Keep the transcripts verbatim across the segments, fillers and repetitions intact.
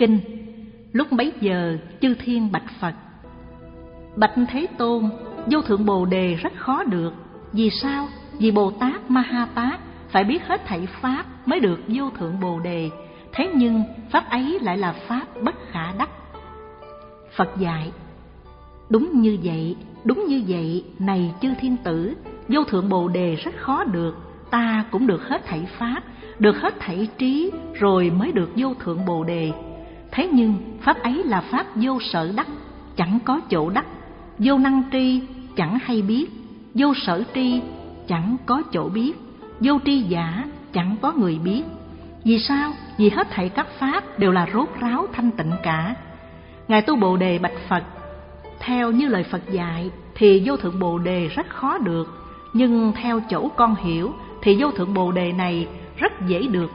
Kinh. Lúc bấy giờ chư thiên bạch Phật: Bạch Thế Tôn, vô thượng Bồ Đề rất khó được. Vì sao? Vì Bồ Tát Ma Ha Tát phải biết hết thảy pháp mới được vô thượng Bồ Đề. Thế nhưng pháp ấy lại là pháp bất khả đắc. Phật dạy: Đúng như vậy, đúng như vậy, này chư thiên tử, vô thượng Bồ Đề rất khó được. Ta cũng được hết thảy pháp, được hết thảy trí, rồi mới được vô thượng Bồ Đề. Thế nhưng pháp ấy là pháp vô sở đắc, chẳng có chỗ đắc. Vô năng tri, chẳng hay biết. Vô sở tri, chẳng có chỗ biết. Vô tri giả, chẳng có người biết. Vì sao? Vì hết thảy các pháp đều là rốt ráo thanh tịnh cả. Ngài Tu Bồ Đề bạch Phật: Theo như lời Phật dạy thì vô thượng Bồ Đề rất khó được, nhưng theo chỗ con hiểu thì vô thượng Bồ Đề này rất dễ được.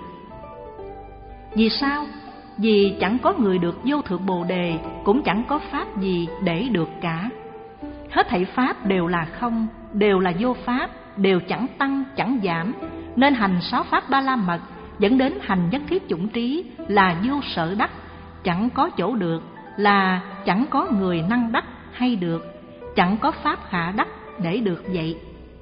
Vì sao? Vì chẳng có người được vô thượng Bồ Đề, cũng chẳng có pháp gì để được cả. Hết thảy pháp đều là không, đều là vô pháp, đều chẳng tăng chẳng giảm, nên hành sáu pháp ba la mật dẫn đến hành nhất thiết chủng trí là vô sở đắc, chẳng có chỗ được, là chẳng có người năng đắc hay được, chẳng có pháp khả đắc để được vậy.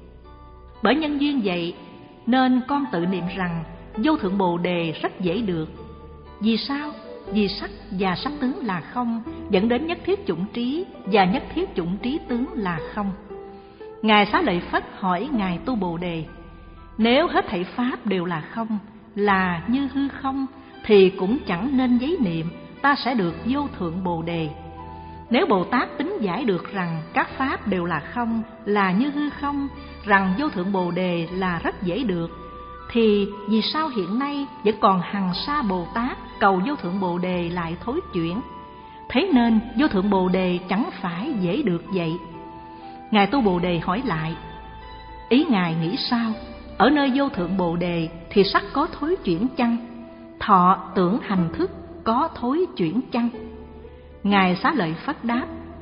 Bởi nhân duyên vậy nên con tự niệm rằng vô thượng Bồ Đề rất dễ được. Vì sao? Vì sắc và sắc tướng là không, dẫn đến nhất thiết chủng trí, và nhất thiết chủng trí tướng là không. Ngài Xá Lợi Phất hỏi Ngài Tu Bồ Đề: Nếu hết thảy pháp đều là không, là như hư không, thì cũng chẳng nên giấy niệm ta sẽ được vô thượng Bồ Đề. Nếu Bồ Tát tính giải được rằng các pháp đều là không, là như hư không, rằng vô thượng Bồ Đề là rất dễ được, thì vì sao hiện nay vẫn còn hằng sa Bồ Tát cầu vô thượng Bồ Đề lại thối chuyển? Thế nên vô thượng Bồ Đề chẳng phải dễ được vậy. Ngài Tu Bồ Đề hỏi lại: Ý Ngài nghĩ sao? Ở nơi vô thượng Bồ Đề thì sắc có thối chuyển chăng? Thọ tưởng hành thức có thối chuyển chăng? Ngài Xá Lợi Phất đáp: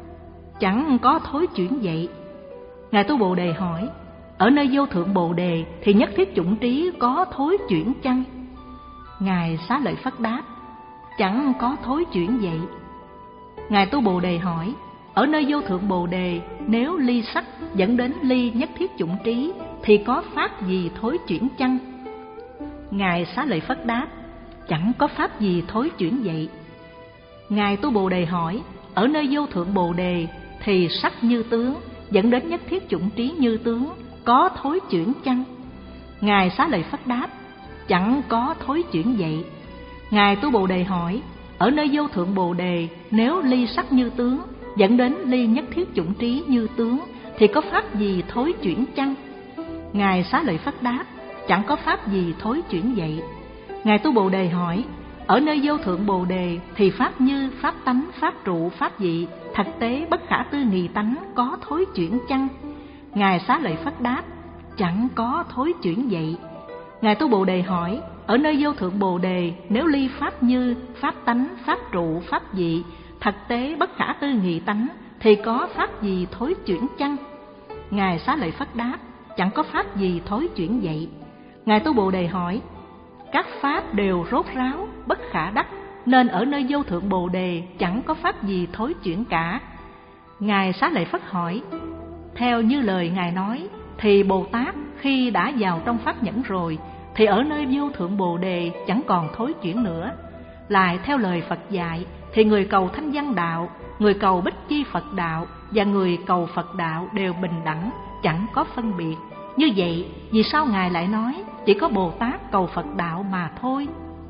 Chẳng có thối chuyển vậy. Ngài Tu Bồ Đề hỏi: Ở nơi vô thượng Bồ Đề thì nhất thiết chủng trí có thối chuyển chăng? Ngài Xá Lợi Phất đáp: Chẳng có thối chuyển vậy. Ngài Tu Bồ Đề hỏi: Ở nơi vô thượng Bồ Đề, nếu ly sắc dẫn đến ly nhất thiết chủng trí thì có pháp gì thối chuyển chăng? Ngài Xá Lợi Phất đáp: Chẳng có pháp gì thối chuyển vậy. Ngài Tu Bồ Đề hỏi: Ở nơi vô thượng Bồ Đề thì sắc như tướng dẫn đến nhất thiết chủng trí như tướng có thối chuyển chăng? Ngài Xá Lợi Phất đáp: Chẳng có thối chuyển vậy. Ngài Tu Bồ Đề hỏi: Ở nơi vô thượng Bồ Đề, nếu ly sắc như tướng dẫn đến ly nhất thiết chủng trí như tướng thì có pháp gì thối chuyển chăng? Ngài Xá Lợi Phất đáp: Chẳng có pháp gì thối chuyển vậy. Ngài Tu Bồ Đề hỏi: Ở nơi vô thượng Bồ Đề thì pháp như, pháp tánh, pháp trụ, pháp dị, thật tế bất khả tư nghị tánh có thối chuyển chăng? Ngài Xá Lợi Phất đáp: Chẳng có thối chuyển vậy. Ngài Tu Bồ Đề hỏi: Ở nơi vô thượng Bồ Đề, nếu ly pháp như, pháp tánh, pháp trụ, pháp dị, thật tế bất khả tư nghị tánh thì có pháp gì thối chuyển chăng? Ngài Xá Lợi Phất đáp: Chẳng có pháp gì thối chuyển vậy. Ngài Tu Bồ Đề hỏi: Các pháp đều rốt ráo, bất khả đắc, nên ở nơi vô thượng Bồ Đề chẳng có pháp gì thối chuyển cả. Ngài Xá Lợi Phất hỏi: Theo như lời Ngài nói, thì Bồ Tát khi đã vào trong pháp nhẫn rồi, thì ở nơi vô thượng Bồ Đề chẳng còn thối chuyển nữa. Lại theo lời Phật dạy, thì người cầu thanh văn đạo, người cầu bích chi Phật đạo và người cầu Phật đạo đều bình đẳng, chẳng có phân biệt. Như vậy, vì sao Ngài lại nói chỉ có Bồ Tát cầu Phật đạo mà thôi?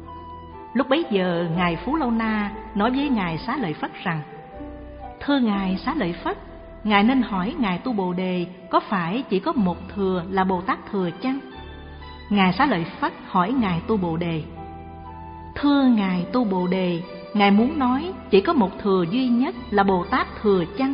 Lúc bấy giờ, Ngài Phú Lâu Na nói với Ngài Xá Lợi Phất rằng: Thưa Ngài Xá Lợi Phất, Ngài nên hỏi Ngài Tu Bồ Đề có phải chỉ có một thừa là Bồ Tát thừa chăng? Ngài Xá Lợi Phất hỏi Ngài Tu Bồ Đề: Thưa Ngài Tu Bồ Đề, Ngài muốn nói chỉ có một thừa duy nhất là Bồ Tát thừa chăng?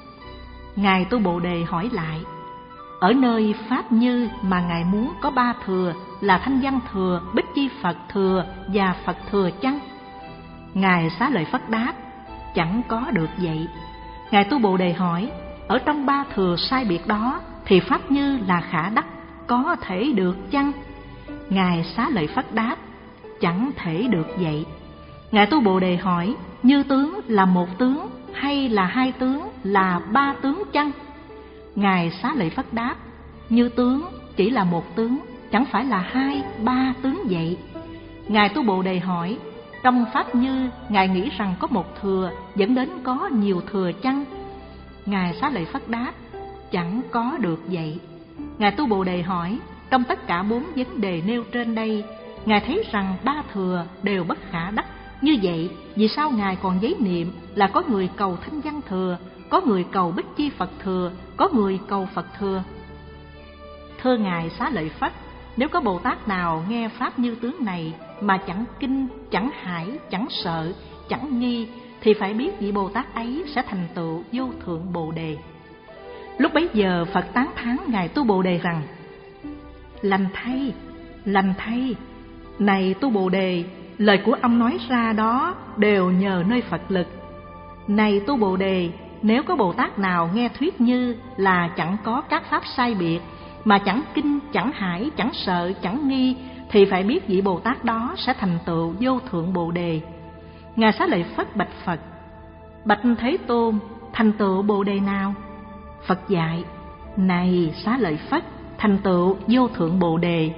Ngài Tu Bồ Đề hỏi lại: Ở nơi pháp như mà Ngài muốn có ba thừa là thanh văn thừa, bích chi Phật thừa và Phật thừa chăng? Ngài Xá Lợi Phất đáp: Chẳng có được vậy. Ngài Tu Bồ Đề hỏi: Ở trong ba thừa sai biệt đó thì pháp như là khả đắc, có thể được chăng? Ngài Xá Lợi Phất đáp: Chẳng thể được vậy. Ngài Tu Bồ Đề hỏi, như tướng là một tướng hay là hai tướng, là ba tướng chăng? Ngài Xá Lợi Phất đáp, như tướng chỉ là một tướng, chẳng phải là hai, ba tướng vậy. Ngài Tu Bồ Đề hỏi, trong pháp như Ngài nghĩ rằng có một thừa dẫn đến có nhiều thừa chăng? Ngài Xá Lợi Phất đáp, chẳng có được vậy. Ngài Tu Bồ Đề hỏi, trong tất cả bốn vấn đề nêu trên đây, Ngài thấy rằng ba thừa đều bất khả đắc. Như vậy, vì sao Ngài còn giấy niệm là có người cầu Thanh Văn thừa, có người cầu Bích Chi Phật thừa, có người cầu Phật thừa? Thưa Ngài Xá Lợi Phất, nếu có Bồ Tát nào nghe pháp như tướng này mà chẳng kinh, chẳng hải, chẳng sợ, chẳng nghi, thì phải biết vị Bồ Tát ấy sẽ thành tựu vô thượng Bồ Đề. Lúc bấy giờ Phật tán thán Ngài Tu Bồ Đề rằng, lành thay, lành thay, này Tu Bồ Đề, lời của ông nói ra đó đều nhờ nơi Phật lực. Này Tu Bồ Đề, nếu có Bồ Tát nào nghe thuyết như là chẳng có các pháp sai biệt, mà chẳng kinh, chẳng hải, chẳng sợ, chẳng nghi, thì phải biết vị Bồ Tát đó sẽ thành tựu vô thượng Bồ Đề. Ngài Xá Lợi Phất bạch Phật, bạch Thế Tôn, thành tựu Bồ Đề nào? Phật dạy, này Xá Lợi Phất, thành tựu vô thượng Bồ Đề.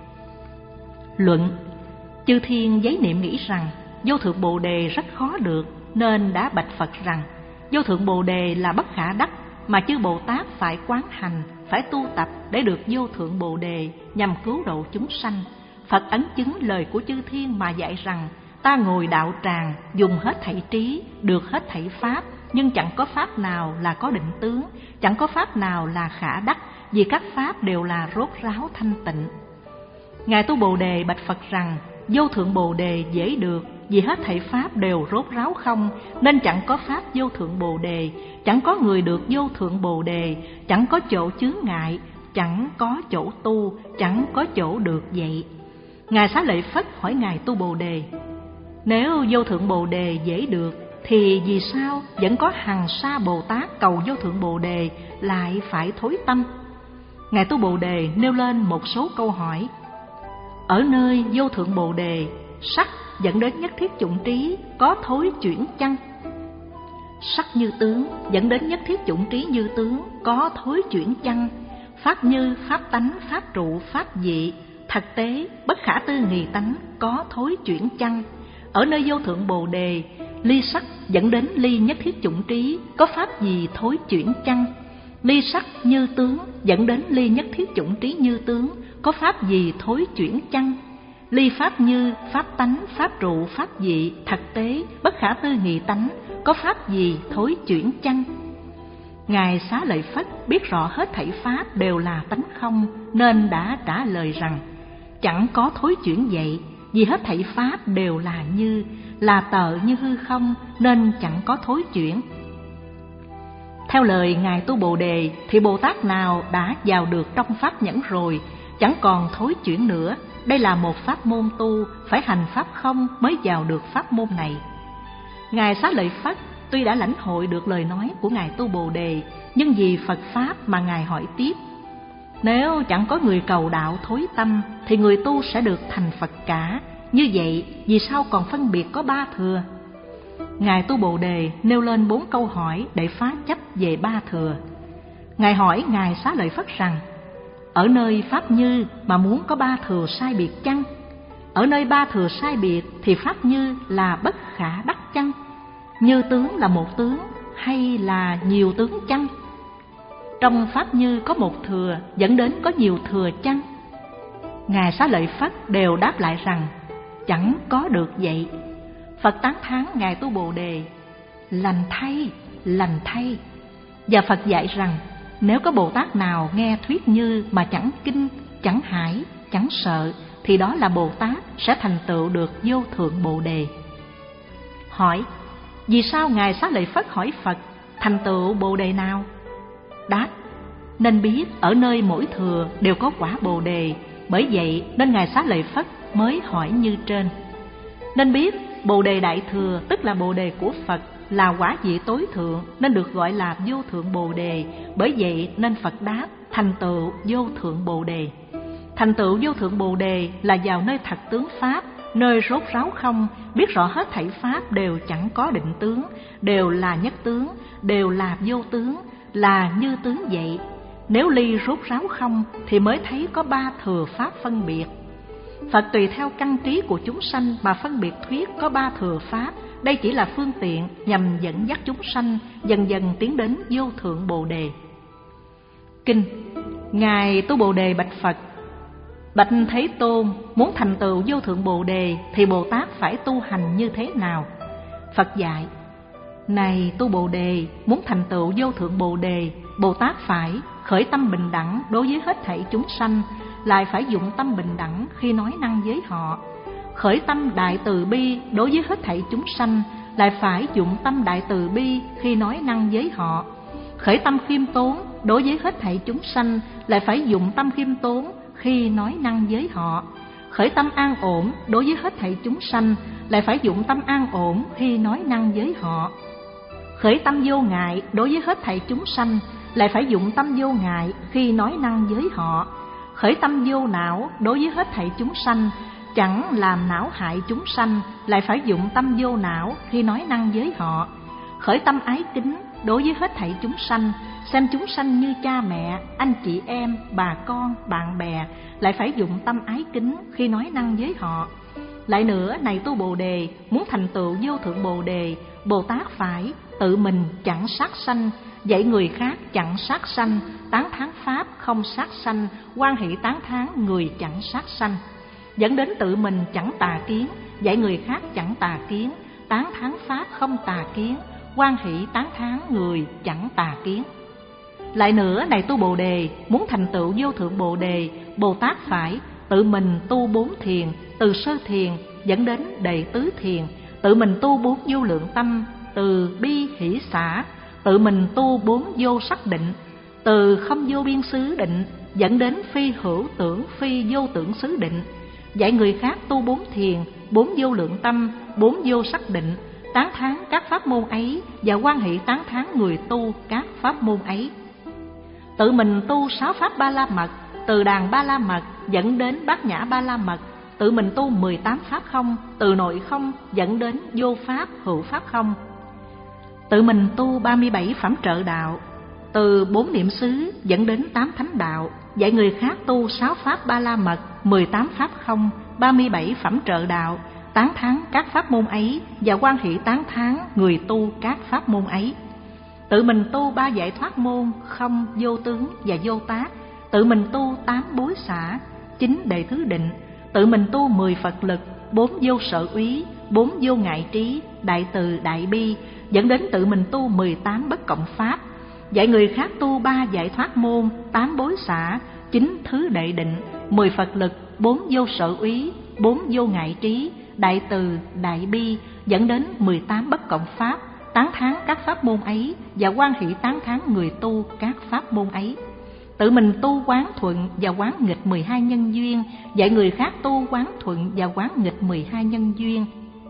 Luận: chư thiên giấy niệm nghĩ rằng vô thượng Bồ Đề rất khó được, nên đã bạch Phật rằng vô thượng Bồ Đề là bất khả đắc, mà chư Bồ Tát phải quán hành, phải tu tập để được vô thượng Bồ Đề, nhằm cứu độ chúng sanh. Phật ấn chứng lời của chư thiên mà dạy rằng, ta ngồi đạo tràng, dùng hết thảy trí, được hết thảy pháp, nhưng chẳng có pháp nào là có định tướng, chẳng có pháp nào là khả đắc, vì các pháp đều là rốt ráo thanh tịnh. Ngài Tu Bồ Đề bạch Phật rằng, vô thượng Bồ Đề dễ được, vì hết thảy pháp đều rốt ráo không, nên chẳng có pháp vô thượng Bồ Đề, chẳng có người được vô thượng Bồ Đề, chẳng có chỗ chướng ngại, chẳng có chỗ tu, chẳng có chỗ được vậy. Ngài Xá Lợi Phất hỏi Ngài Tu Bồ Đề, nếu vô thượng Bồ Đề dễ được, thì vì sao vẫn có hằng sa Bồ Tát cầu vô thượng Bồ Đề lại phải thối tâm? Ngài Tu Bồ Đề nêu lên một số câu hỏi. Ở nơi vô thượng Bồ Đề, sắc dẫn đến nhất thiết chủng trí có thối chuyển chăng? Sắc như tướng dẫn đến nhất thiết chủng trí như tướng có thối chuyển chăng? Pháp như, pháp tánh, pháp trụ, pháp dị, thực tế bất khả tư nghị tánh có thối chuyển chăng? Ở nơi vô thượng Bồ Đề, ly sắc dẫn đến ly nhất thiết chủng trí có pháp gì thối chuyển chăng? Ly sắc như tướng dẫn đến ly nhất thiết chủng trí như tướng có pháp gì thối chuyển chăng? Ly pháp như, pháp tánh, pháp trụ, pháp dị, thực tế bất khả tư nghị tánh có pháp gì thối chuyển chăng? Ngài Xá Lợi Phất biết rõ hết thảy pháp đều là tánh không, nên đã trả lời rằng, chẳng có thối chuyển vậy, vì hết thảy pháp đều là như, là tợ như hư không, nên chẳng có thối chuyển. Theo lời Ngài Tu Bồ Đề, thì Bồ Tát nào đã vào được trong pháp nhẫn rồi, chẳng còn thối chuyển nữa. Đây là một pháp môn tu, phải hành pháp không mới vào được pháp môn này. Ngài Xá Lợi Phất tuy đã lãnh hội được lời nói của Ngài Tu Bồ Đề, nhưng vì Phật Pháp mà Ngài hỏi tiếp, nếu chẳng có người cầu đạo thối tâm, thì người tu sẽ được thành Phật cả. Như vậy, vì sao còn phân biệt có ba thừa? Ngài Tu Bồ Đề nêu lên bốn câu hỏi để phá chấp về ba thừa. Ngài hỏi Ngài Xá Lợi Phất rằng, ở nơi pháp như mà muốn có ba thừa sai biệt chăng? Ở nơi ba thừa sai biệt thì pháp như là bất khả đắc chăng? Như tướng là một tướng hay là nhiều tướng chăng? Trong pháp như có một thừa dẫn đến có nhiều thừa chăng? Ngài Xá Lợi Phất đều đáp lại rằng, chẳng có được vậy. Phật tán thán Ngài Tu Bồ Đề, lành thay, lành thay. Và Phật dạy rằng, nếu có Bồ Tát nào nghe thuyết như mà chẳng kinh, chẳng hải, chẳng sợ, thì đó là Bồ Tát sẽ thành tựu được vô thượng Bồ Đề. Hỏi, vì sao Ngài Xá Lợi Phất hỏi Phật thành tựu Bồ Đề nào? Đáp, nên biết ở nơi mỗi thừa đều có quả Bồ Đề, bởi vậy nên Ngài Xá Lợi Phất mới hỏi như trên. Nên biết Bồ Đề Đại Thừa tức là Bồ Đề của Phật, là quả vị tối thượng, nên được gọi là vô thượng Bồ Đề. Bởi vậy nên Phật đáp, thành tựu vô thượng Bồ Đề. Thành tựu vô thượng Bồ Đề là vào nơi thật tướng Pháp, nơi rốt ráo không, biết rõ hết thảy pháp đều chẳng có định tướng, đều là nhất tướng, đều là vô tướng, là như tướng vậy. Nếu ly rốt ráo không thì mới thấy có ba thừa pháp phân biệt. Phật tùy theo căn trí của chúng sanh mà phân biệt thuyết có ba thừa pháp. Đây chỉ là phương tiện nhằm dẫn dắt chúng sanh dần dần tiến đến vô thượng Bồ Đề. Kinh. Ngài Tu Bồ Đề bạch Phật: Bạch Thế Tôn, muốn thành tựu vô thượng Bồ Đề thì Bồ Tát phải tu hành như thế nào? Phật dạy: Này Tu Bồ Đề, muốn thành tựu vô thượng Bồ Đề, Bồ Tát phải khởi tâm bình đẳng đối với hết thảy chúng sanh, lại phải dụng tâm bình đẳng khi nói năng với họ. Khởi tâm đại từ bi đối với hết thảy chúng sanh, lại phải dụng tâm đại từ bi khi nói năng với họ. Khởi tâm khiêm tốn đối với hết thảy chúng sanh, lại phải dụng tâm khiêm tốn khi nói năng với họ. Khởi tâm an ổn đối với hết thảy chúng sanh, lại phải dụng tâm an ổn khi nói năng với họ. Khởi tâm vô ngại đối với hết thảy chúng sanh, lại phải dụng tâm vô ngại khi nói năng với họ. Khởi tâm vô não đối với hết thảy chúng sanh, chẳng làm não hại chúng sanh, lại phải dụng tâm vô não khi nói năng với họ. Khởi tâm ái kính đối với hết thảy chúng sanh, xem chúng sanh như cha mẹ, anh chị em, bà con, bạn bè, lại phải dụng tâm ái kính khi nói năng với họ. Lại nữa, này Tu Bồ Đề, muốn thành tựu vô thượng Bồ Đề, Bồ Tát phải tự mình chẳng sát sanh, dạy người khác chẳng sát sanh, tán thán pháp không sát sanh, hoan hỷ tán thán người chẳng sát sanh. Dẫn đến tự mình chẳng tà kiến, dạy người khác chẳng tà kiến, tán thán pháp không tà kiến, hoan hỷ tán thán người chẳng tà kiến. Lại nữa, này Tu Bồ Đề, muốn thành tựu vô thượng Bồ Đề, Bồ Tát phải tự mình tu bốn thiền, từ sơ thiền dẫn đến đệ tứ thiền, tự mình tu bốn vô lượng tâm, từ bi hỷ xả, tự mình tu bốn vô sắc định, từ không vô biên xứ định dẫn đến phi hữu tưởng phi vô tưởng xứ định. Dạy người khác tu bốn thiền, bốn vô lượng tâm, bốn vô sắc định, tán thán các pháp môn ấy và hoan hỷ tán thán người tu các pháp môn ấy. Tự mình tu sáu pháp ba la mật, từ đàn ba la mật dẫn đến bát nhã ba la mật, tự mình tu mười tám pháp không, từ nội không dẫn đến vô pháp hữu pháp không. Tự mình tu ba mươi bảy phẩm trợ đạo, từ bốn niệm xứ dẫn đến tám thánh đạo. Dạy người khác tu sáu pháp ba la mật, mười tám pháp không, ba mươi bảy phẩm trợ đạo, tán thán các pháp môn ấy và hoan hỷ tán thán người tu các pháp môn ấy. Tự mình tu ba giải thoát môn không, vô tướng và vô tác, tự mình tu tám bối xả, chín đệ thứ định, tự mình tu mười Phật lực, bốn vô sở úy, bốn vô ngại trí, đại từ đại bi, dẫn đến tự mình tu mười tám bất cộng pháp. Dạy người khác tu ba giải thoát môn, tám bối xả, chín thứ đệ định, mười Phật lực, bốn vô sở úy, bốn vô ngại trí, đại từ đại bi, dẫn đến mười tám bất cộng pháp, tán thán các pháp môn ấy và hoan hỷ tán thán người tu các pháp môn ấy. Tự mình tu quán thuận và quán nghịch mười hai nhân duyên, dạy người khác tu quán thuận và quán nghịch mười hai nhân duyên,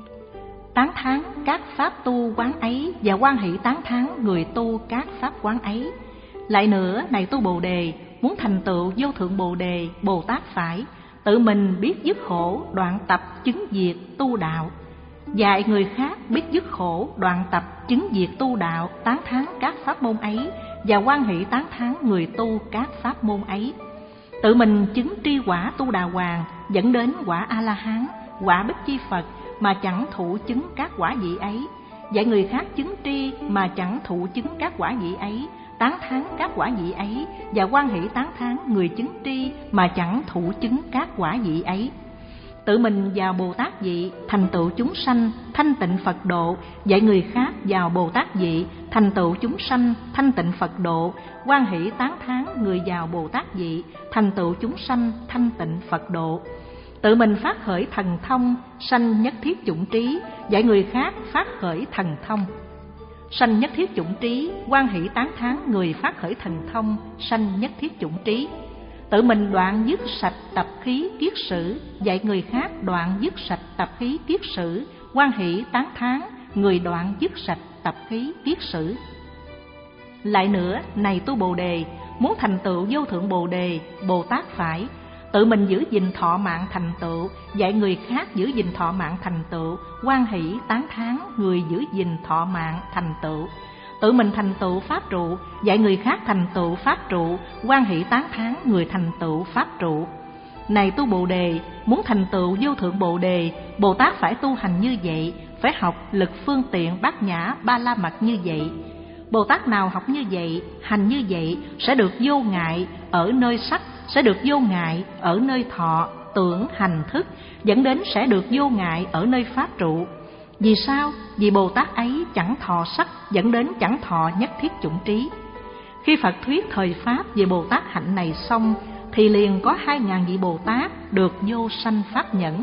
tán thán các pháp tu quán ấy và hoan hỷ tán thán người tu các pháp quán ấy. Lại nữa, này Tu Bồ Đề, muốn thành tựu vô thượng Bồ Đề, Bồ Tát phải tự mình biết dứt khổ, đoạn tập chứng diệt tu đạo. Dạy người khác biết dứt khổ, đoạn tập chứng diệt tu đạo, tán thán các pháp môn ấy và hoan hỷ tán thán người tu các pháp môn ấy. Tự mình chứng tri quả tu đà hoàng, dẫn đến quả A La Hán, quả Bích Chi Phật mà chẳng thụ chứng các quả vị ấy. Dạy người khác chứng tri mà chẳng thụ chứng các quả vị ấy, tán thán các quả vị ấy và hoan hỷ tán thán người chứng tri mà chẳng thụ chứng các quả vị ấy. Tự mình vào Bồ Tát vị, thành tựu chúng sanh, thanh tịnh Phật độ, dạy người khác vào Bồ Tát vị, thành tựu chúng sanh, thanh tịnh Phật độ, hoan hỷ tán thán người vào Bồ Tát vị, thành tựu chúng sanh, thanh tịnh Phật độ. Tự mình phát khởi thần thông, sanh nhất thiết chủng trí, dạy người khác phát khởi thần thông. Sanh nhất thiết chủng trí, hoan hỷ tán thán người phát khởi thần thông, sanh nhất thiết chủng trí. Tự mình đoạn dứt sạch tập khí kiết sử, dạy người khác đoạn dứt sạch tập khí kiết sử, hoan hỷ tán thán người đoạn dứt sạch tập khí kiết sử. Lại nữa, này Tu Bồ Đề, muốn thành tựu vô thượng Bồ Đề, Bồ Tát phải tự mình giữ gìn thọ mạng thành tựu, dạy người khác giữ gìn thọ mạng thành tựu, hoan hỷ tán thán người giữ gìn thọ mạng thành tựu. Tự mình thành tựu pháp trụ, dạy người khác thành tựu pháp trụ, hoan hỷ tán thán người thành tựu pháp trụ. Này tu Bồ Đề, muốn thành tựu vô thượng Bồ Đề, Bồ Tát phải tu hành như vậy, phải học lực phương tiện bát nhã ba la mật như vậy. Bồ Tát nào học như vậy, hành như vậy, sẽ được vô ngại ở nơi sắc, sẽ được vô ngại ở nơi thọ, tưởng, hành, thức, dẫn đến sẽ được vô ngại ở nơi pháp trụ. Vì sao? Vì Bồ Tát ấy chẳng thọ sắc, dẫn đến chẳng thọ nhất thiết chủng trí. Khi Phật thuyết thời Pháp về Bồ Tát hạnh này xong, thì liền có hai ngàn vị Bồ Tát được vô sanh pháp nhẫn.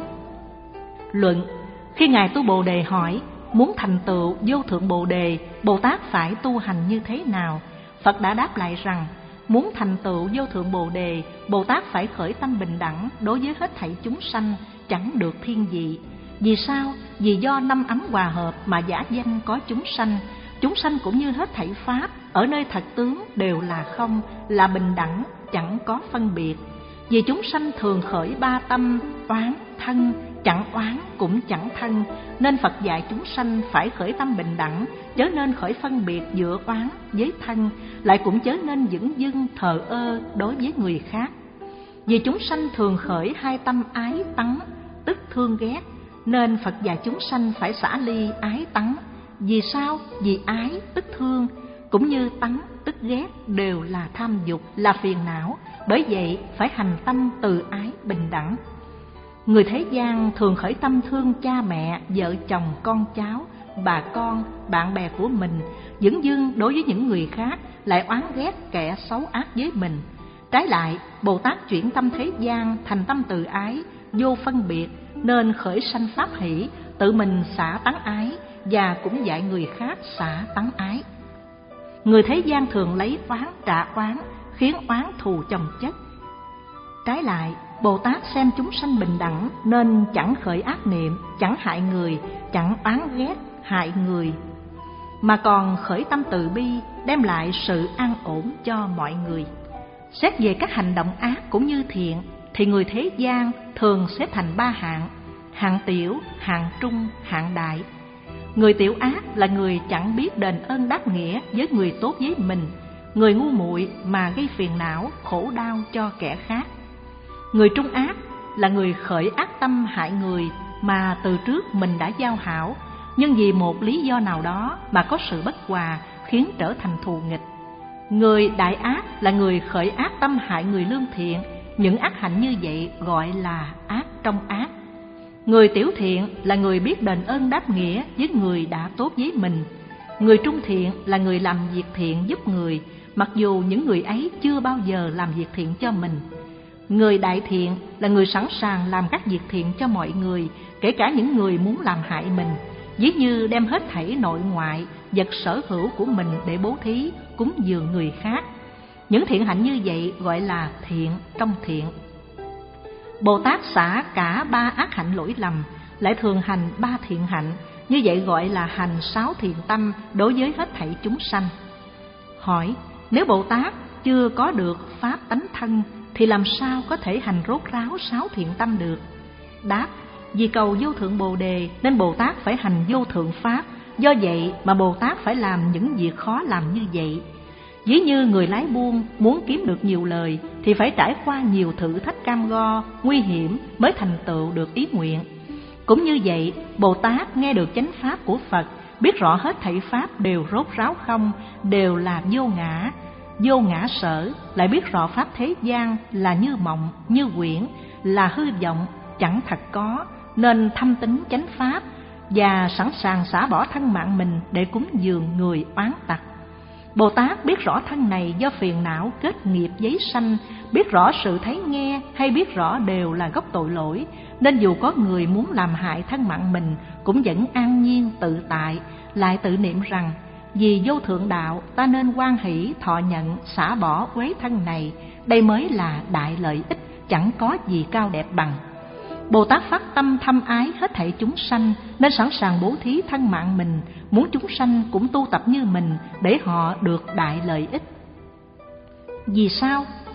Luận: khi Ngài tu Bồ Đề hỏi, muốn thành tựu vô thượng Bồ Đề, Bồ Tát phải tu hành như thế nào? Phật đã đáp lại rằng, muốn thành tựu vô thượng Bồ Đề, Bồ Tát phải khởi tâm bình đẳng đối với hết thảy chúng sanh, chẳng được thiên vị. Vì sao? Vì do năm ấm hòa hợp mà giả danh có chúng sanh. Chúng sanh cũng như hết thảy pháp, ở nơi thật tướng đều là không, là bình đẳng, chẳng có phân biệt. Vì chúng sanh thường khởi ba tâm, oán, thân, chẳng oán cũng chẳng thân, nên Phật dạy chúng sanh phải khởi tâm bình đẳng, chớ nên khởi phân biệt giữa oán với thân, lại cũng chớ nên dửng dưng thờ ơ đối với người khác. Vì chúng sanh thường khởi hai tâm ái tắng, tức thương ghét, nên Phật dạy chúng sanh phải xả ly ái tắng. Vì sao? Vì ái tức thương, cũng như tắng tức ghét đều là tham dục, là phiền não, bởi vậy phải hành tâm từ ái bình đẳng. Người thế gian thường khởi tâm thương cha mẹ, vợ chồng, con cháu, bà con, bạn bè của mình, dửng dưng đối với những người khác, lại oán ghét kẻ xấu ác với mình. Trái lại, Bồ Tát chuyển tâm thế gian thành tâm từ ái, vô phân biệt, nên khởi sanh pháp hỷ, tự mình xả tắng ái, và cũng dạy người khác xả tắng ái. Người thế gian thường lấy oán trả oán, khiến oán thù chồng chất. Trái lại, Bồ Tát xem chúng sanh bình đẳng, nên chẳng khởi ác niệm, chẳng hại người, chẳng oán ghét hại người, mà còn khởi tâm từ bi, đem lại sự an ổn cho mọi người. Xét về các hành động ác cũng như thiện, thì người thế gian thường xếp thành ba hạng: hạng tiểu, hạng trung, hạng đại. Người tiểu ác là người chẳng biết đền ơn đáp nghĩa với người tốt với mình, người ngu muội mà gây phiền não, khổ đau cho kẻ khác. Người trung ác là người khởi ác tâm hại người mà từ trước mình đã giao hảo, nhưng vì một lý do nào đó mà có sự bất hòa khiến trở thành thù nghịch. Người đại ác là người khởi ác tâm hại người lương thiện, những ác hạnh như vậy gọi là ác trong ác. Người tiểu thiện là người biết đền ơn đáp nghĩa với người đã tốt với mình. Người trung thiện là người làm việc thiện giúp người, mặc dù những người ấy chưa bao giờ làm việc thiện cho mình. Người đại thiện là người sẵn sàng làm các việc thiện cho mọi người, kể cả những người muốn làm hại mình, ví như đem hết thảy nội ngoại, vật sở hữu của mình để bố thí, cúng dường người khác. Những thiện hạnh như vậy gọi là thiện trong thiện. Bồ Tát xả cả ba ác hạnh lỗi lầm, lại thường hành ba thiện hạnh, như vậy gọi là hành sáu thiện tâm đối với hết thảy chúng sanh. Hỏi: nếu Bồ Tát chưa có được pháp tánh thân, thì làm sao có thể hành rốt ráo sáu thiện tâm được? Đáp: vì cầu vô thượng Bồ Đề nên Bồ Tát phải hành vô thượng pháp, do vậy mà Bồ Tát phải làm những việc khó làm như vậy. Ví như người lái buôn muốn kiếm được nhiều lời thì phải trải qua nhiều thử thách cam go, nguy hiểm mới thành tựu được ý nguyện. Cũng như vậy, Bồ Tát nghe được chánh pháp của Phật, biết rõ hết thảy pháp đều rốt ráo không, đều là vô ngã, vô ngã sở, lại biết rõ pháp thế gian là như mộng, như quyển, là hư vọng, chẳng thật có, nên thâm tín chánh pháp và sẵn sàng xả bỏ thân mạng mình để cúng dường người oán tặc. Bồ Tát biết rõ thân này do phiền não kết nghiệp giấy sanh, biết rõ sự thấy nghe hay biết rõ đều là gốc tội lỗi, nên dù có người muốn làm hại thân mạng mình cũng vẫn an nhiên tự tại, lại tự niệm rằng vì vô thượng đạo ta nên hoan hỷ thọ nhận xả bỏ uế thân này, đây mới là đại lợi ích, chẳng có gì cao đẹp bằng. Bồ Tát phát tâm thâm ái hết thảy chúng sanh, nên sẵn sàng bố thí thân mạng mình, muốn chúng sanh cũng tu tập như mình để họ được đại lợi ích. Vì sao?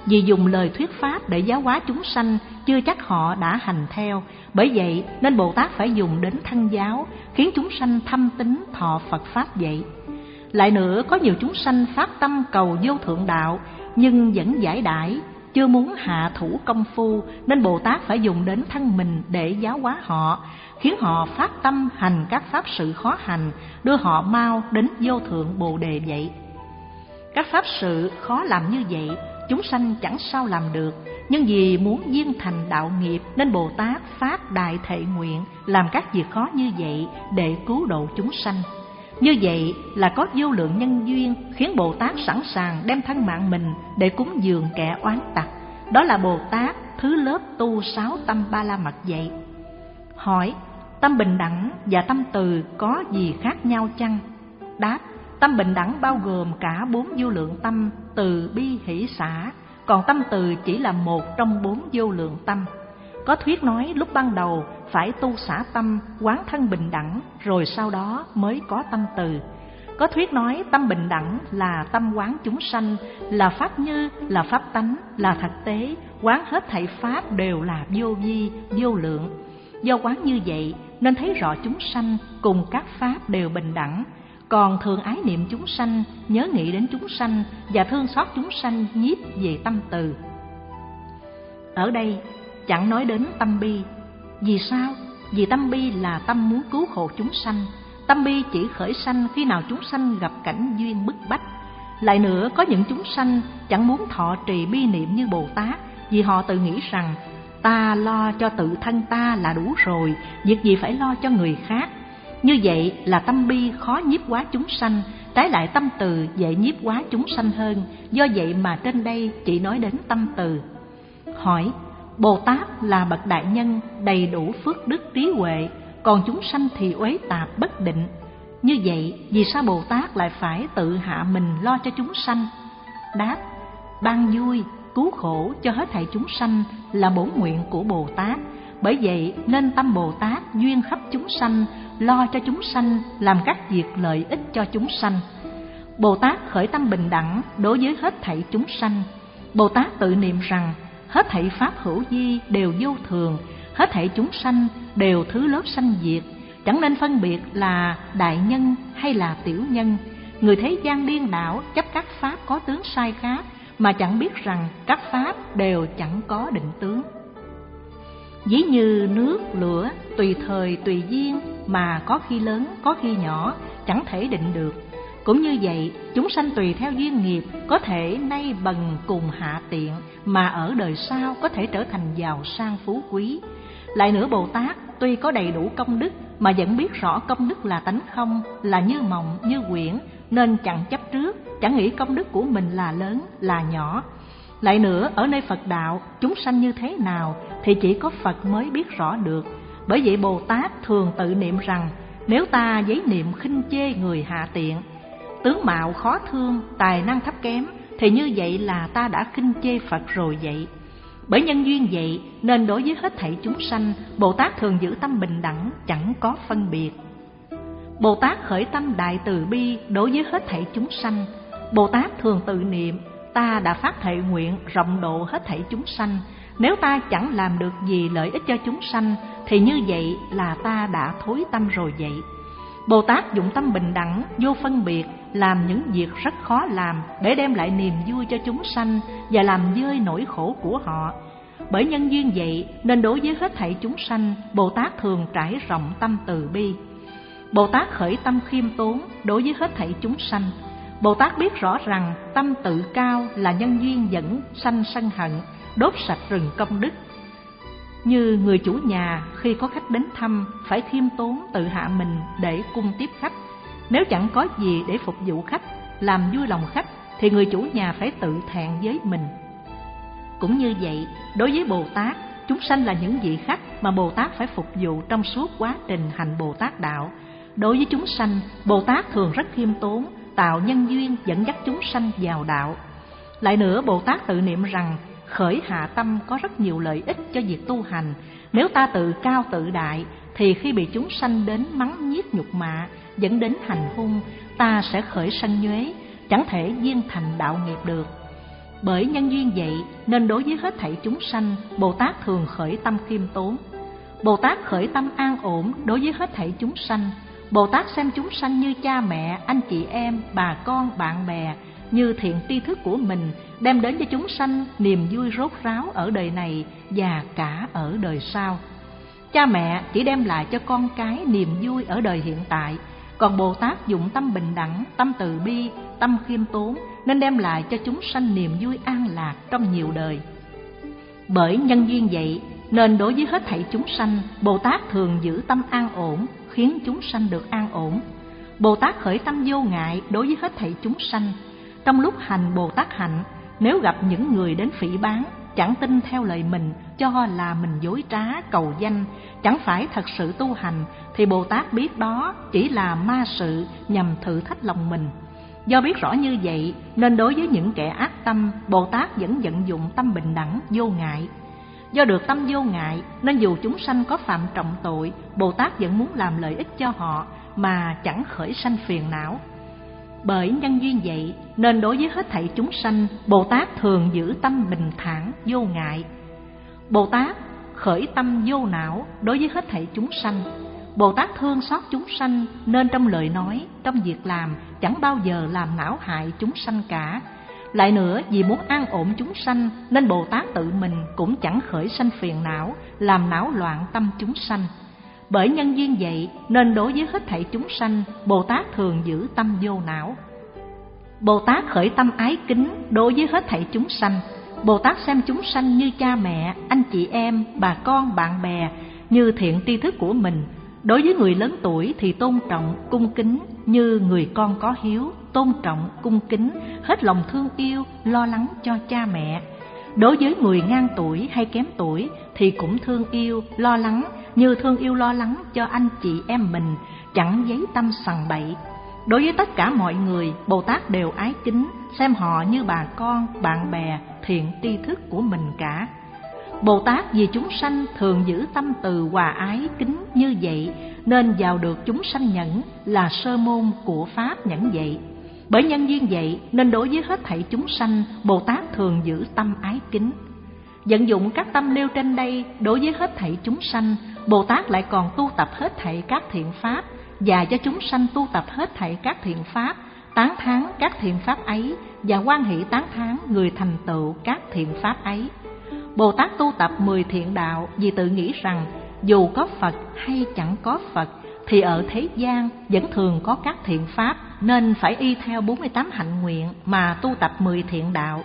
vì dùng lời thuyết pháp để giáo hóa chúng sanh chưa chắc họ đã hành theo. Bởi vậy nên Bồ Tát phải dùng đến thân giáo, khiến chúng sanh thâm tín thọ Phật pháp dạy. Lại nữa, có nhiều chúng sanh phát tâm cầu vô thượng đạo nhưng vẫn giải đãi, chưa muốn hạ thủ công phu, nên Bồ Tát phải dùng đến thân mình để giáo hóa họ, khiến họ phát tâm hành các pháp sự khó hành, đưa họ mau đến vô thượng Bồ Đề vậy. Các pháp sự khó làm như vậy, chúng sanh chẳng sao làm được, nhưng vì muốn viên thành đạo nghiệp nên Bồ Tát phát đại thệ nguyện làm các việc khó như vậy để cứu độ chúng sanh. Như vậy là có vô lượng nhân duyên khiến Bồ Tát sẵn sàng đem thân mạng mình để cúng dường kẻ oán tặc. Đó là Bồ Tát thứ lớp tu sáu tâm ba la mật vậy. Hỏi: tâm bình đẳng và tâm từ có gì khác nhau chăng? Đáp: tâm bình đẳng bao gồm cả bốn vô lượng tâm từ bi hỷ xả, còn tâm từ chỉ là một trong bốn vô lượng tâm. Có thuyết nói lúc ban đầu phải tu xả tâm, quán thân bình đẳng, rồi sau đó mới có tâm từ. Có thuyết nói tâm bình đẳng là tâm quán chúng sanh, là pháp như, là pháp tánh, là thực tế, quán hết thảy pháp đều là vô vi, vô lượng. Do quán như vậy nên thấy rõ chúng sanh cùng các pháp đều bình đẳng, còn thường ái niệm chúng sanh, nhớ nghĩ đến chúng sanh và thương xót chúng sanh nhiếp về tâm từ. Ở đây chẳng nói đến tâm bi. Vì sao? Vì tâm bi là tâm muốn cứu hộ chúng sanh. Tâm bi chỉ khởi sanh khi nào chúng sanh gặp cảnh duyên bức bách. Lại nữa, có những chúng sanh chẳng muốn thọ trì bi niệm như Bồ Tát, vì họ tự nghĩ rằng ta lo cho tự thân ta là đủ rồi, việc gì phải lo cho người khác. Như vậy là tâm bi khó nhiếp hóa chúng sanh, trái lại tâm từ dễ nhiếp hóa chúng sanh hơn. Do vậy mà trên đây chỉ nói đến tâm từ. Hỏi: Bồ Tát là bậc đại nhân, đầy đủ phước đức trí huệ, còn chúng sanh thì uế tạp bất định. Như vậy, vì sao Bồ Tát lại phải tự hạ mình lo cho chúng sanh? Đáp: ban vui, cứu khổ cho hết thảy chúng sanh là bổn nguyện của Bồ Tát. Bởi vậy nên tâm Bồ Tát duyên khắp chúng sanh, lo cho chúng sanh, làm các việc lợi ích cho chúng sanh. Bồ Tát khởi tâm bình đẳng đối với hết thảy chúng sanh. Bồ Tát tự niệm rằng hết thảy pháp hữu vi đều vô thường, hết thảy chúng sanh đều thứ lớp sanh diệt, chẳng nên phân biệt là đại nhân hay là tiểu nhân. Người thế gian điên đảo chấp các pháp có tướng sai khác, mà chẳng biết rằng các pháp đều chẳng có định tướng. Ví như nước, lửa, tùy thời tùy duyên mà có khi lớn, có khi nhỏ, chẳng thể định được. Cũng như vậy, chúng sanh tùy theo duyên nghiệp, có thể nay bần cùng hạ tiện, mà ở đời sau có thể trở thành giàu sang phú quý. Lại nữa, Bồ Tát tuy có đầy đủ công đức mà vẫn biết rõ công đức là tánh không, là như mộng, như quyển, nên chẳng chấp trước, chẳng nghĩ công đức của mình là lớn, là nhỏ. Lại nữa, ở nơi Phật đạo, chúng sanh như thế nào thì chỉ có Phật mới biết rõ được. Bởi vậy Bồ Tát thường tự niệm rằng nếu ta giấy niệm khinh chê người hạ tiện, tướng mạo khó thương, tài năng thấp kém, thì như vậy là ta đã khinh chê Phật rồi vậy. Bởi nhân duyên vậy nên đối với hết thảy chúng sanh, Bồ Tát thường giữ tâm bình đẳng, chẳng có phân biệt. Bồ Tát khởi tâm đại từ bi đối với hết thảy chúng sanh. Bồ Tát thường tự niệm ta đã phát thệ nguyện rộng độ hết thảy chúng sanh. Nếu ta chẳng làm được gì lợi ích cho chúng sanh thì như vậy là ta đã thối tâm rồi vậy. Bồ Tát dụng tâm bình đẳng, vô phân biệt, làm những việc rất khó làm để đem lại niềm vui cho chúng sanh và làm vơi nỗi khổ của họ. Bởi nhân duyên vậy nên đối với hết thảy chúng sanh, Bồ Tát thường trải rộng tâm từ bi. Bồ Tát khởi tâm khiêm tốn đối với hết thảy chúng sanh. Bồ Tát biết rõ rằng tâm tự cao là nhân duyên dẫn sanh sân hận, đốt sạch rừng công đức. Như người chủ nhà khi có khách đến thăm phải khiêm tốn tự hạ mình để cung tiếp khách. Nếu chẳng có gì để phục vụ khách, làm vui lòng khách, thì người chủ nhà phải tự thẹn với mình. Cũng như vậy, đối với Bồ Tát, chúng sanh là những vị khách mà Bồ Tát phải phục vụ trong suốt quá trình hành Bồ Tát đạo. Đối với chúng sanh, Bồ Tát thường rất khiêm tốn, tạo nhân duyên dẫn dắt chúng sanh vào đạo. Lại nữa, Bồ Tát tự niệm rằng khởi hạ tâm có rất nhiều lợi ích cho việc tu hành. Nếu ta tự cao tự đại thì khi bị chúng sanh đến mắng nhiếc nhục mạ, dẫn đến hành hung, ta sẽ khởi sân nhuế, chẳng thể viên thành đạo nghiệp được. Bởi nhân duyên vậy nên đối với hết thảy chúng sanh, Bồ Tát thường khởi tâm khiêm tốn. Bồ Tát khởi tâm an ổn đối với hết thảy chúng sanh. Bồ Tát xem chúng sanh như cha mẹ, anh chị em, bà con, bạn bè, như thiện tri thức của mình, đem đến cho chúng sanh niềm vui rốt ráo ở đời này và cả ở đời sau. Cha mẹ chỉ đem lại cho con cái niềm vui ở đời hiện tại, còn Bồ Tát dụng tâm bình đẳng, tâm từ bi, tâm khiêm tốn nên đem lại cho chúng sanh niềm vui an lạc trong nhiều đời. Bởi nhân duyên vậy nên đối với hết thảy chúng sanh, Bồ Tát thường giữ tâm an ổn, khiến chúng sanh được an ổn. Bồ Tát khởi tâm vô ngại đối với hết thảy chúng sanh. Trong lúc hành Bồ Tát hạnh, nếu gặp những người đến phỉ báng, chẳng tin theo lời mình, cho là mình dối trá, cầu danh, chẳng phải thật sự tu hành, thì Bồ Tát biết đó chỉ là ma sự nhằm thử thách lòng mình. Do biết rõ như vậy nên đối với những kẻ ác tâm, Bồ Tát vẫn vận dụng tâm bình đẳng, vô ngại. Do được tâm vô ngại nên dù chúng sanh có phạm trọng tội, Bồ Tát vẫn muốn làm lợi ích cho họ mà chẳng khởi sanh phiền não. Bởi nhân duyên vậy nên đối với hết thảy chúng sanh, Bồ Tát thường giữ tâm bình thản, vô ngại. Bồ Tát khởi tâm vô não đối với hết thảy chúng sanh. Bồ Tát thương xót chúng sanh nên trong lời nói, trong việc làm chẳng bao giờ làm não hại chúng sanh cả. Lại nữa, vì muốn an ổn chúng sanh nên Bồ Tát tự mình cũng chẳng khởi sanh phiền não, làm não loạn tâm chúng sanh. Bởi nhân duyên vậy nên đối với hết thảy chúng sanh, Bồ Tát thường giữ tâm vô não. Bồ Tát khởi tâm ái kính đối với hết thảy chúng sanh. Bồ Tát xem chúng sanh như cha mẹ, anh chị em, bà con, bạn bè, như thiện tri thức của mình. Đối với người lớn tuổi thì tôn trọng, cung kính, như người con có hiếu, tôn trọng, cung kính, hết lòng thương yêu, lo lắng cho cha mẹ. Đối với người ngang tuổi hay kém tuổi thì cũng thương yêu, lo lắng, như thương yêu lo lắng cho anh chị em mình, chẳng giấy tâm sằng bậy. Đối với tất cả mọi người, Bồ Tát đều ái kính, xem họ như bà con, bạn bè, thiện tri thức của mình cả. Bồ Tát vì chúng sanh thường giữ tâm từ hòa ái kính như vậy, nên vào được chúng sanh nhẫn là sơ môn của Pháp nhẫn vậy. Bởi nhân duyên vậy nên đối với hết thảy chúng sanh, Bồ Tát thường giữ tâm ái kính. Vận dụng các tâm nêu trên đây đối với hết thảy chúng sanh, Bồ Tát lại còn tu tập hết thảy các thiện pháp, và cho chúng sanh tu tập hết thảy các thiện pháp, tán thán các thiện pháp ấy và hoan hỷ tán thán người thành tựu các thiện pháp ấy. Bồ Tát tu tập mười thiện đạo vì tự nghĩ rằng dù có Phật hay chẳng có Phật thì ở thế gian vẫn thường có các thiện pháp, nên phải y theo bốn mươi tám hạnh nguyện mà tu tập mười thiện đạo.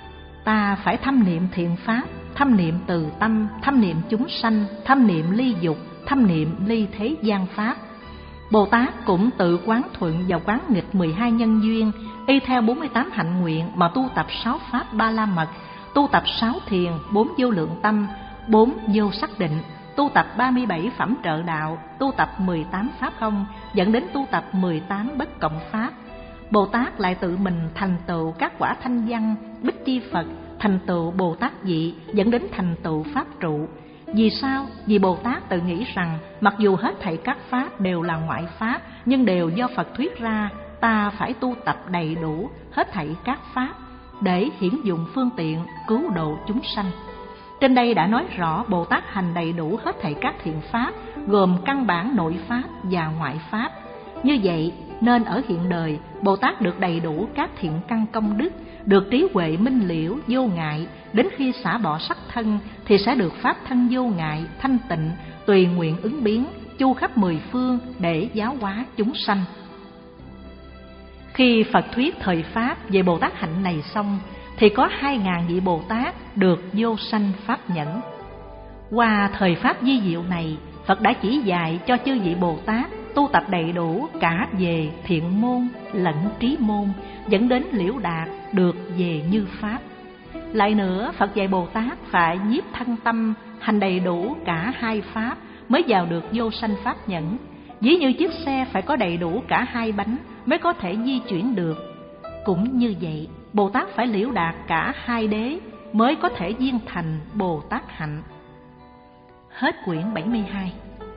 Ta phải thâm niệm thiện pháp, thâm niệm từ tâm, thâm niệm chúng sanh, thâm niệm ly dục, thâm niệm ly thế gian pháp. Bồ Tát cũng tự quán thuận và quán nghịch mười hai nhân duyên, y theo bốn mươi tám hạnh nguyện mà tu tập sáu pháp ba la mật, tu tập sáu thiền, bốn vô lượng tâm, bốn vô sắc định, tu tập ba mươi bảy phẩm trợ đạo, tu tập mười tám pháp không, dẫn đến tu tập mười tám bất cộng pháp. Bồ Tát lại tự mình thành tựu các quả thanh văn, bích chi Phật, thành tựu Bồ Tát vị, dẫn đến thành tựu pháp trụ. Vì sao? Vì Bồ Tát tự nghĩ rằng mặc dù hết thảy các pháp đều là ngoại pháp, nhưng đều do Phật thuyết ra, ta phải tu tập đầy đủ hết thảy các pháp để hiển dụng phương tiện cứu độ chúng sanh. Trên đây đã nói rõ Bồ Tát hành đầy đủ hết thảy các thiện pháp, gồm căn bản nội pháp và ngoại pháp. Như vậy nên ở hiện đời, Bồ Tát được đầy đủ các thiện căn công đức, được trí huệ minh liễu vô ngại. Đến khi xả bỏ sắc thân thì sẽ được pháp thân vô ngại, thanh tịnh, tùy nguyện ứng biến, chu khắp mười phương để giáo hóa chúng sanh. Khi Phật thuyết thời pháp về Bồ Tát hạnh này xong, thì có hai ngàn vị Bồ Tát được vô sanh pháp nhẫn. Qua thời pháp vi diệu này, Phật đã chỉ dạy cho chư vị Bồ Tát tu tập đầy đủ cả về thiện môn lẫn trí môn, dẫn đến liễu đạt được về như pháp. Lại nữa, Phật dạy Bồ Tát phải nhiếp thân tâm, hành đầy đủ cả hai pháp mới vào được vô sanh pháp nhẫn. Ví như chiếc xe phải có đầy đủ cả hai bánh mới có thể di chuyển được. Cũng như vậy, Bồ Tát phải liễu đạt cả hai đế mới có thể viên thành Bồ Tát hạnh. Hết quyển bảy mươi hai.